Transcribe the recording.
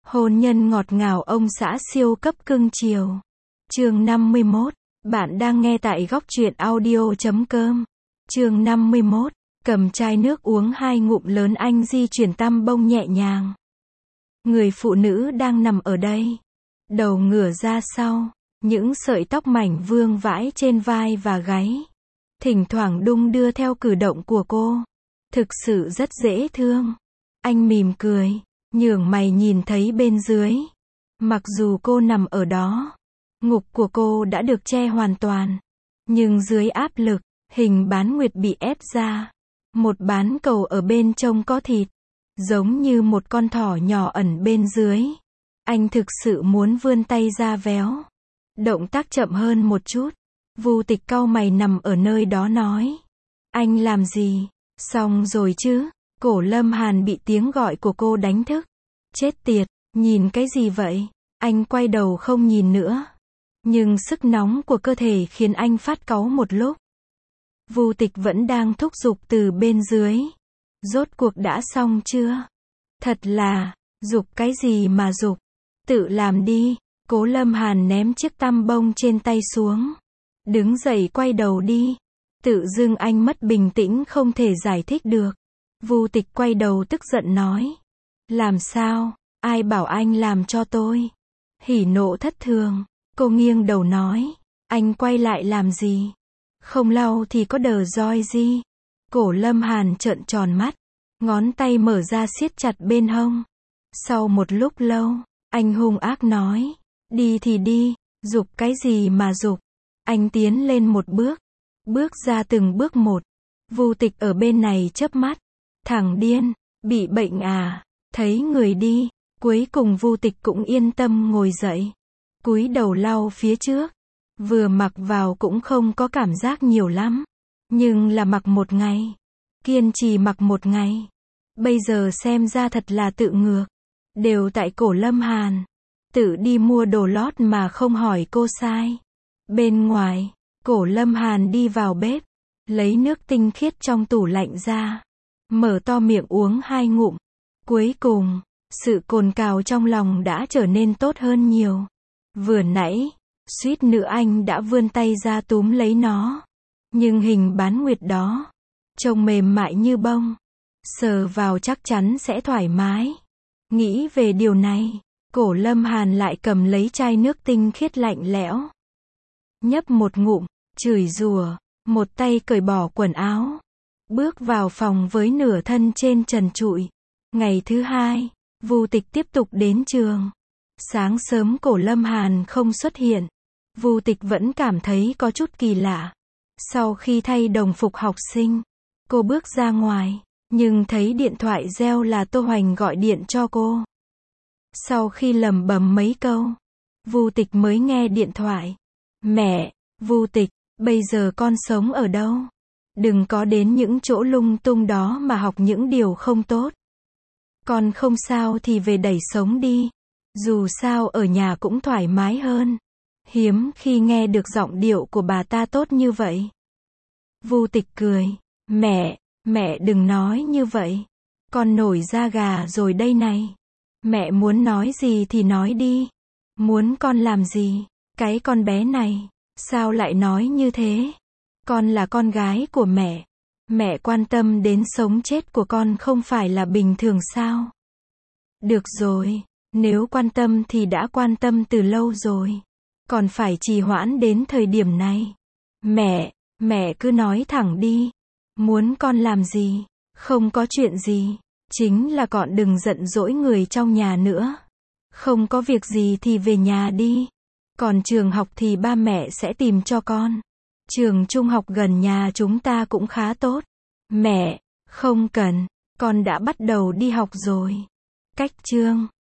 Hôn nhân ngọt ngào ông xã siêu cấp cưng chiều. Chương 51. Bạn đang nghe tại góc truyện audio.com. Chương 51. Cầm chai nước uống 2 ngụm lớn, anh di chuyển tăm bông nhẹ nhàng. Người phụ nữ đang nằm ở đây. Đầu ngửa ra sau. Những sợi tóc mảnh vương vãi trên vai và gáy. Thỉnh thoảng đung đưa theo cử động của cô. Thực sự rất dễ thương. Anh mỉm cười. Nhướng mày nhìn thấy bên dưới. Mặc dù cô nằm ở đó, ngực của cô đã được che hoàn toàn. Nhưng dưới áp lực, hình bán nguyệt bị ép ra. Một bán cầu ở bên trông có thịt. Giống như một con thỏ nhỏ ẩn bên dưới. Anh thực sự muốn vươn tay ra véo. Động tác chậm hơn một chút. Vu Tịch cau mày nằm ở nơi đó nói. Anh làm gì? Xong rồi chứ? Cổ Lâm Hàn bị tiếng gọi của cô đánh thức. Chết tiệt, nhìn cái gì vậy? Anh quay đầu không nhìn nữa. Nhưng sức nóng của cơ thể khiến anh phát cáu một lúc. Vu Tịch vẫn đang thúc giục từ bên dưới. Rốt cuộc đã xong chưa? Thật là, giục cái gì mà giục? Tự làm đi. Cố Lâm Hàn ném chiếc tăm bông trên tay xuống. Đứng dậy quay đầu đi. Tự dưng anh mất bình tĩnh không thể giải thích được. Vu Tịch quay đầu tức giận nói. Làm sao? Ai bảo anh làm cho tôi? Hỉ nộ thất thường. Cô nghiêng đầu nói. Anh quay lại làm gì? Không lau thì có đờ roi gì? Cổ Lâm Hàn trợn tròn mắt. Ngón tay mở ra siết chặt bên hông. Sau một lúc lâu, anh hung ác nói. Đi thì đi, giục cái gì mà giục? Anh tiến lên một bước. Bước ra từng bước một. Vu Tịch ở bên này chớp mắt. Thằng điên, bị bệnh à? Thấy người đi. Cuối cùng Vu Tịch cũng yên tâm ngồi dậy. Cúi đầu lau phía trước. Vừa mặc vào cũng không có cảm giác nhiều lắm. Nhưng là mặc một ngày. Kiên trì mặc một ngày. Bây giờ xem ra thật là tự ngược. Đều tại Cổ Lâm Hàn. Tự đi mua đồ lót mà không hỏi cô sai. Bên ngoài, Cổ Lâm Hàn đi vào bếp. Lấy nước tinh khiết trong tủ lạnh ra. Mở to miệng uống 2 ngụm. Cuối cùng, sự cồn cào trong lòng đã trở nên tốt hơn nhiều. Vừa nãy, suýt nữa anh đã vươn tay ra túm lấy nó. Nhưng hình bán nguyệt đó, trông mềm mại như bông. Sờ vào chắc chắn sẽ thoải mái. Nghĩ về điều này, Cổ Lâm Hàn lại cầm lấy chai nước tinh khiết lạnh lẽo. Nhấp một ngụm, chửi rủa, một tay cởi bỏ quần áo. Bước vào phòng với nửa thân trên trần trụi. Ngày thứ hai, Vu Tịch tiếp tục đến trường. Sáng sớm Cổ Lâm Hàn không xuất hiện. Vu Tịch vẫn cảm thấy có chút kỳ lạ. Sau khi thay đồng phục học sinh, cô bước ra ngoài, nhưng thấy điện thoại reo là Tô Hoành gọi điện cho cô. Sau khi lẩm bẩm mấy câu, Vu Tịch mới nghe điện thoại. Mẹ, Vu Tịch, bây giờ con sống ở đâu? Đừng có đến những chỗ lung tung đó mà học những điều không tốt. Con không sao thì về đẩy sống đi. Dù sao ở nhà cũng thoải mái hơn. Hiếm khi nghe được giọng điệu của bà ta tốt như vậy. Vu Tịch cười. Mẹ đừng nói như vậy. Con nổi da gà rồi đây này. Mẹ muốn nói gì thì nói đi. Muốn con làm gì? Cái con bé này, sao lại nói như thế? Con là con gái của mẹ. Mẹ quan tâm đến sống chết của con không phải là bình thường sao? Được rồi, nếu quan tâm thì đã quan tâm từ lâu rồi. Còn phải trì hoãn đến thời điểm này. Mẹ cứ nói thẳng đi. Muốn con làm gì? Không có chuyện gì. Chính là con đừng giận dỗi người trong nhà nữa. Không có việc gì thì về nhà đi. Còn trường học thì ba mẹ sẽ tìm cho con. Trường trung học gần nhà chúng ta cũng khá tốt. Mẹ, không cần, con đã bắt đầu đi học rồi. Cách chương